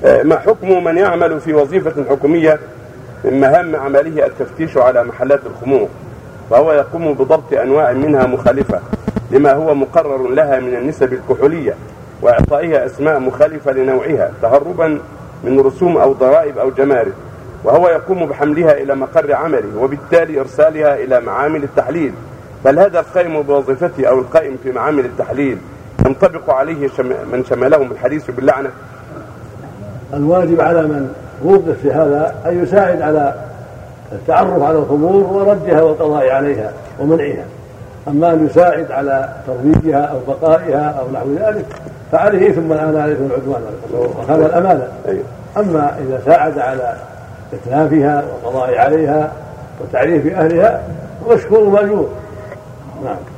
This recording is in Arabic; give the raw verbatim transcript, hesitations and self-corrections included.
ما حكم من يعمل في وظيفة حكومية من مهام عمله التفتيش على محلات الخمور، وهو يقوم بضبط أنواع منها مخالفة لما هو مقرر لها من النسب الكحولية وإعطائها أسماء مخالفة لنوعها تهربا من رسوم أو ضرائب أو جمارك، وهو يقوم بحملها إلى مقر عمله وبالتالي إرسالها إلى معامل التحليل، فهل هذا القائم بوظيفته أو القائم في معامل التحليل ينطبق عليه شم... من شملهم الحديث باللعنة؟ الواجب على من وظف في هذا أن يساعد على التعرف على الخمور وردها والقضاء عليها ومنعها، أما أن يساعد على ترويجها أو بقائها أو نحو ذلك فعليه ثم الآن عليه العدوان وهذا الأمانة. أما إذا ساعد على إتلافها والقضاء عليها وتعريف أهلها فمشكور مأجور. نعم.